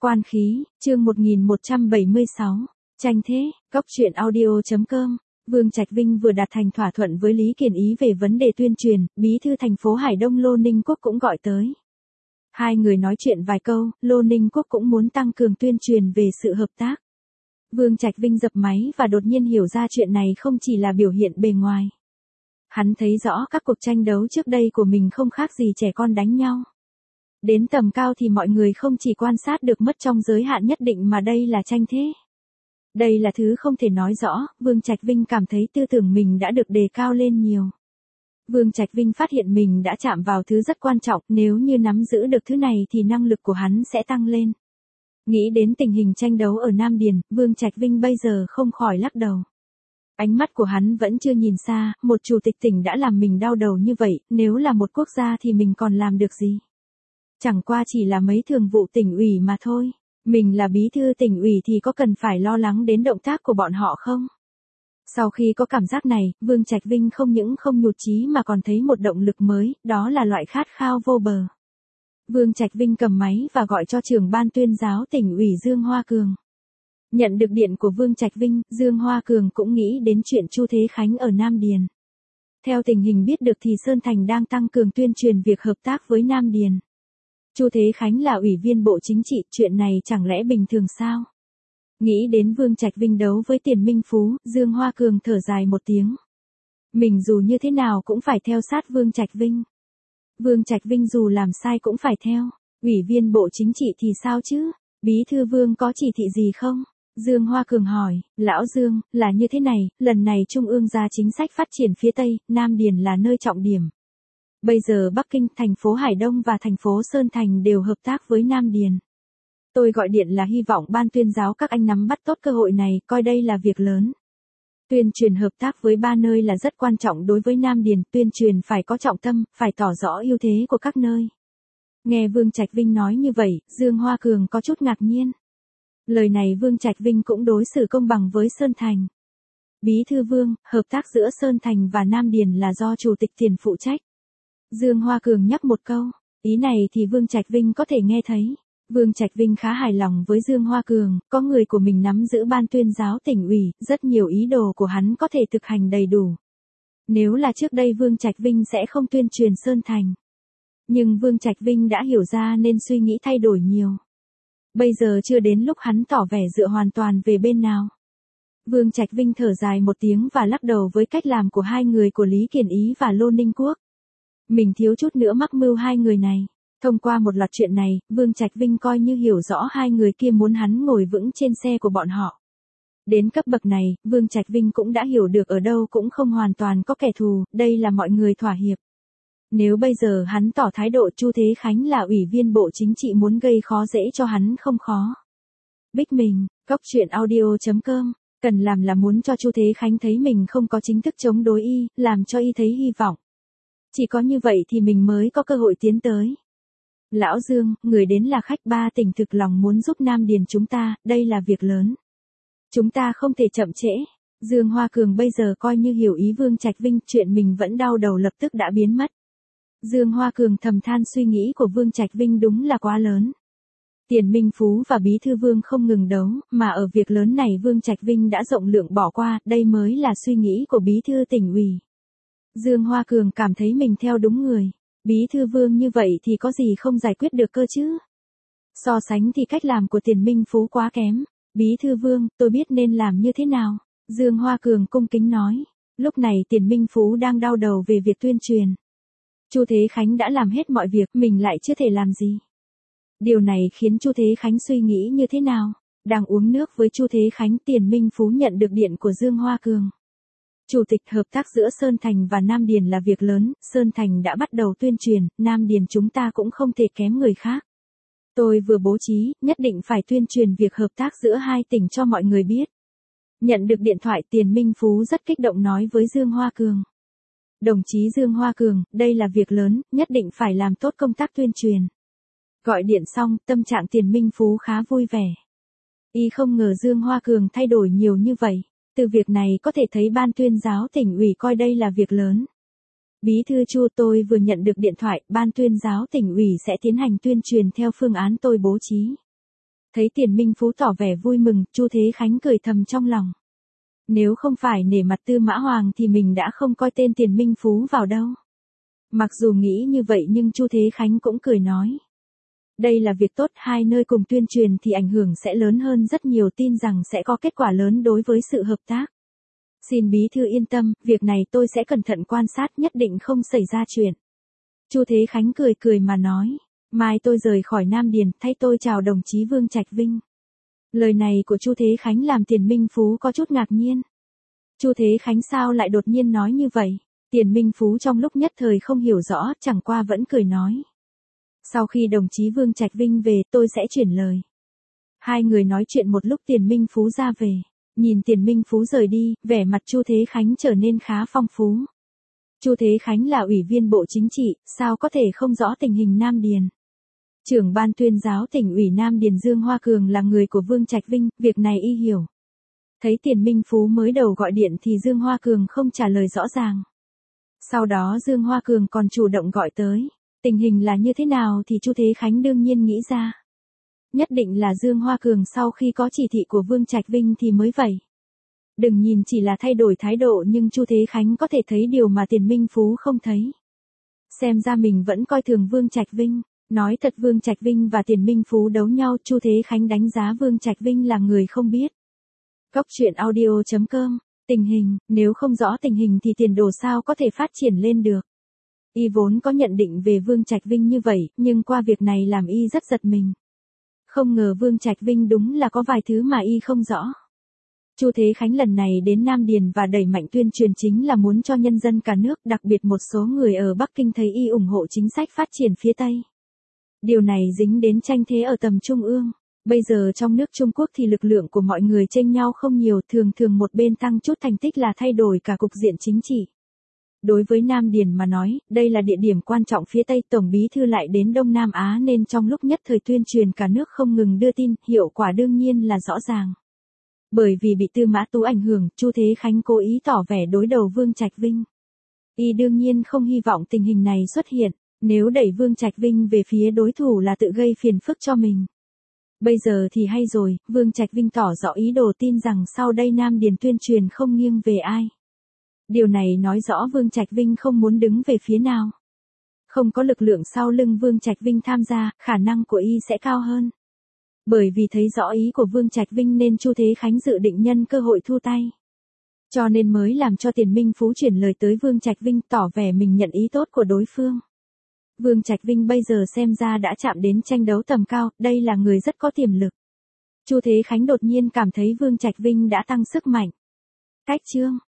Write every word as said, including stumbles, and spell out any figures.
Quan khí, chương một nghìn một trăm bảy mươi sáu, tranh thế, góc truyện audio chấm com. Vương Trạch Vinh vừa đạt thành thỏa thuận với Lý Kiền Ý về vấn đề tuyên truyền, bí thư thành phố Hải Đông Lô Ninh Quốc cũng gọi tới. Hai người nói chuyện vài câu, Lô Ninh Quốc cũng muốn tăng cường tuyên truyền về sự hợp tác. Vương Trạch Vinh dập máy và đột nhiên hiểu ra chuyện này không chỉ là biểu hiện bề ngoài. Hắn thấy rõ các cuộc tranh đấu trước đây của mình không khác gì trẻ con đánh nhau. Đến tầm cao thì mọi người không chỉ quan sát được mất trong giới hạn nhất định mà đây là tranh thế. Đây là thứ không thể nói rõ, Vương Trạch Vinh cảm thấy tư tưởng mình đã được đề cao lên nhiều. Vương Trạch Vinh phát hiện mình đã chạm vào thứ rất quan trọng, nếu như nắm giữ được thứ này thì năng lực của hắn sẽ tăng lên. Nghĩ đến tình hình tranh đấu ở Nam Điền, Vương Trạch Vinh bây giờ không khỏi lắc đầu. Ánh mắt của hắn vẫn chưa nhìn xa, một chủ tịch tỉnh đã làm mình đau đầu như vậy, nếu là một quốc gia thì mình còn làm được gì? Chẳng qua chỉ là mấy thường vụ tỉnh ủy mà thôi. Mình là bí thư tỉnh ủy thì có cần phải lo lắng đến động tác của bọn họ không? Sau khi có cảm giác này, Vương Trạch Vinh không những không nhụt chí mà còn thấy một động lực mới, đó là loại khát khao vô bờ. Vương Trạch Vinh cầm máy và gọi cho trưởng ban tuyên giáo tỉnh ủy Dương Hoa Cường. Nhận được điện của Vương Trạch Vinh, Dương Hoa Cường cũng nghĩ đến chuyện Chu Thế Khánh ở Nam Điền. Theo tình hình biết được thì Sơn Thành đang tăng cường tuyên truyền việc hợp tác với Nam Điền. Chu Thế Khánh là ủy viên Bộ Chính trị, chuyện này chẳng lẽ bình thường sao? Nghĩ đến Vương Trạch Vinh đấu với Tiền Minh Phú, Dương Hoa Cường thở dài một tiếng. Mình dù như thế nào cũng phải theo sát Vương Trạch Vinh. Vương Trạch Vinh dù làm sai cũng phải theo. Ủy viên Bộ Chính trị thì sao chứ? Bí thư Vương có chỉ thị gì không? Dương Hoa Cường hỏi, Lão Dương, là như thế này, lần này Trung ương ra chính sách phát triển phía Tây, Nam Điền là nơi trọng điểm. Bây giờ Bắc Kinh, thành phố Hải Đông và thành phố Sơn Thành đều hợp tác với Nam Điền. Tôi gọi điện là hy vọng ban tuyên giáo các anh nắm bắt tốt cơ hội này, coi đây là việc lớn. Tuyên truyền hợp tác với ba nơi là rất quan trọng đối với Nam Điền, tuyên truyền phải có trọng tâm, phải tỏ rõ ưu thế của các nơi. Nghe Vương Trạch Vinh nói như vậy, Dương Hoa Cường có chút ngạc nhiên. Lời này Vương Trạch Vinh cũng đối xử công bằng với Sơn Thành. Bí thư Vương, hợp tác giữa Sơn Thành và Nam Điền là do Chủ tịch Tiền phụ trách. Dương Hoa Cường nhắc một câu, ý này thì Vương Trạch Vinh có thể nghe thấy. Vương Trạch Vinh khá hài lòng với Dương Hoa Cường, có người của mình nắm giữ ban tuyên giáo tỉnh ủy, rất nhiều ý đồ của hắn có thể thực hành đầy đủ. Nếu là trước đây Vương Trạch Vinh sẽ không tuyên truyền Sơn Thành. Nhưng Vương Trạch Vinh đã hiểu ra nên suy nghĩ thay đổi nhiều. Bây giờ chưa đến lúc hắn tỏ vẻ dựa hoàn toàn về bên nào. Vương Trạch Vinh thở dài một tiếng và lắc đầu với cách làm của hai người của Lý Kiền Ý và Lô Ninh Quốc. Mình thiếu chút nữa mắc mưu hai người này. Thông qua một loạt chuyện này, Vương Trạch Vinh coi như hiểu rõ hai người kia muốn hắn ngồi vững trên xe của bọn họ. Đến cấp bậc này, Vương Trạch Vinh cũng đã hiểu được ở đâu cũng không hoàn toàn có kẻ thù, đây là mọi người thỏa hiệp. Nếu bây giờ hắn tỏ thái độ Chu Thế Khánh là ủy viên Bộ Chính trị muốn gây khó dễ cho hắn không khó. Bích mình, góc truyện audio chấm com, cần làm là muốn cho Chu Thế Khánh thấy mình không có chính thức chống đối y, làm cho y thấy hy vọng. Chỉ có như vậy thì mình mới có cơ hội tiến tới. Lão Dương, người đến là khách ba tỉnh thực lòng muốn giúp Nam Điền chúng ta, đây là việc lớn. Chúng ta không thể chậm trễ. Dương Hoa Cường bây giờ coi như hiểu ý Vương Trạch Vinh, chuyện mình vẫn đau đầu lập tức đã biến mất. Dương Hoa Cường thầm than suy nghĩ của Vương Trạch Vinh đúng là quá lớn. Tiền Minh Phú và Bí thư Vương không ngừng đấu, mà ở việc lớn này Vương Trạch Vinh đã rộng lượng bỏ qua, đây mới là suy nghĩ của Bí thư tỉnh ủy. Dương Hoa Cường cảm thấy mình theo đúng người. Bí thư Vương như vậy thì có gì không giải quyết được cơ chứ? So sánh thì cách làm của Tiền Minh Phú quá kém. Bí thư Vương, tôi biết nên làm như thế nào? Dương Hoa Cường cung kính nói. Lúc này Tiền Minh Phú đang đau đầu về việc tuyên truyền. Chu Thế Khánh đã làm hết mọi việc, mình lại chưa thể làm gì. Điều này khiến Chu Thế Khánh suy nghĩ như thế nào? Đang uống nước với Chu Thế Khánh, Tiền Minh Phú nhận được điện của Dương Hoa Cường. Chủ tịch, hợp tác giữa Sơn Thành và Nam Điền là việc lớn, Sơn Thành đã bắt đầu tuyên truyền, Nam Điền chúng ta cũng không thể kém người khác. Tôi vừa bố trí, nhất định phải tuyên truyền việc hợp tác giữa hai tỉnh cho mọi người biết. Nhận được điện thoại, Tiền Minh Phú rất kích động nói với Dương Hoa Cường. Đồng chí Dương Hoa Cường, đây là việc lớn, nhất định phải làm tốt công tác tuyên truyền. Gọi điện xong, tâm trạng Tiền Minh Phú khá vui vẻ. Y không ngờ Dương Hoa Cường thay đổi nhiều như vậy. Từ việc này có thể thấy ban tuyên giáo tỉnh ủy coi đây là việc lớn. Bí thư Chu, tôi vừa nhận được điện thoại, ban tuyên giáo tỉnh ủy sẽ tiến hành tuyên truyền theo phương án tôi bố trí. Thấy Tiền Minh Phú tỏ vẻ vui mừng, Chu Thế Khánh cười thầm trong lòng. Nếu không phải nể mặt Tư Mã Hoàng thì mình đã không coi tên Tiền Minh Phú vào đâu. Mặc dù nghĩ như vậy nhưng Chu Thế Khánh cũng cười nói. Đây là việc tốt, hai nơi cùng tuyên truyền thì ảnh hưởng sẽ lớn hơn rất nhiều, tin rằng sẽ có kết quả lớn đối với sự hợp tác. Xin bí thư yên tâm, việc này tôi sẽ cẩn thận quan sát, nhất định không xảy ra chuyện. Chu Thế Khánh cười cười mà nói, mai tôi rời khỏi Nam Điền, thay tôi chào đồng chí Vương Trạch Vinh. Lời này của Chu Thế Khánh làm Tiền Minh Phú có chút ngạc nhiên. Chu Thế Khánh sao lại đột nhiên nói như vậy? Tiền Minh Phú trong lúc nhất thời không hiểu rõ, chẳng qua vẫn cười nói. Sau khi đồng chí Vương Trạch Vinh về, tôi sẽ chuyển lời. Hai người nói chuyện một lúc Tiền Minh Phú ra về. Nhìn Tiền Minh Phú rời đi, vẻ mặt Chu Thế Khánh trở nên khá phong phú. Chu Thế Khánh là ủy viên Bộ Chính trị, sao có thể không rõ tình hình Nam Điền. Trưởng ban tuyên giáo tỉnh ủy Nam Điền Dương Hoa Cường là người của Vương Trạch Vinh, việc này y hiểu. Thấy Tiền Minh Phú mới đầu gọi điện thì Dương Hoa Cường không trả lời rõ ràng. Sau đó Dương Hoa Cường còn chủ động gọi tới. Tình hình là như thế nào thì Chu Thế Khánh đương nhiên nghĩ ra. Nhất định là Dương Hoa Cường sau khi có chỉ thị của Vương Trạch Vinh thì mới vậy. Đừng nhìn chỉ là thay đổi thái độ nhưng Chu Thế Khánh có thể thấy điều mà Tiền Minh Phú không thấy. Xem ra mình vẫn coi thường Vương Trạch Vinh. Nói thật, Vương Trạch Vinh và Tiền Minh Phú đấu nhau, Chu Thế Khánh đánh giá Vương Trạch Vinh là người không biết. Cốc truyện audio chấm com. Tình hình, nếu không rõ tình hình thì tiền đồ sao có thể phát triển lên được. Y vốn có nhận định về Vương Trạch Vinh như vậy, nhưng qua việc này làm Y rất giật mình. Không ngờ Vương Trạch Vinh đúng là có vài thứ mà Y không rõ. Chu Thế Khánh lần này đến Nam Điền và đẩy mạnh tuyên truyền chính là muốn cho nhân dân cả nước, đặc biệt một số người ở Bắc Kinh thấy Y ủng hộ chính sách phát triển phía Tây. Điều này dính đến tranh thế ở tầm trung ương. Bây giờ trong nước Trung Quốc thì lực lượng của mọi người chênh nhau không nhiều, thường thường một bên tăng chút thành tích là thay đổi cả cục diện chính trị. Đối với Nam Điền mà nói, đây là địa điểm quan trọng phía Tây, Tổng Bí Thư lại đến Đông Nam Á nên trong lúc nhất thời tuyên truyền cả nước không ngừng đưa tin, hiệu quả đương nhiên là rõ ràng. Bởi vì bị Tư Mã Tú ảnh hưởng, Chu Thế Khánh cố ý tỏ vẻ đối đầu Vương Trạch Vinh. Y đương nhiên không hy vọng tình hình này xuất hiện, nếu đẩy Vương Trạch Vinh về phía đối thủ là tự gây phiền phức cho mình. Bây giờ thì hay rồi, Vương Trạch Vinh tỏ rõ ý đồ tin rằng sau đây Nam Điền tuyên truyền không nghiêng về ai. Điều này nói rõ Vương Trạch Vinh không muốn đứng về phía nào. Không có lực lượng sau lưng Vương Trạch Vinh tham gia, khả năng của Y sẽ cao hơn. Bởi vì thấy rõ ý của Vương Trạch Vinh nên Chu Thế Khánh dự định nhân cơ hội thu tay. Cho nên mới làm cho Tiền Minh Phú chuyển lời tới Vương Trạch Vinh tỏ vẻ mình nhận ý tốt của đối phương. Vương Trạch Vinh bây giờ xem ra đã chạm đến tranh đấu tầm cao, đây là người rất có tiềm lực. Chu Thế Khánh đột nhiên cảm thấy Vương Trạch Vinh đã tăng sức mạnh. Cách chương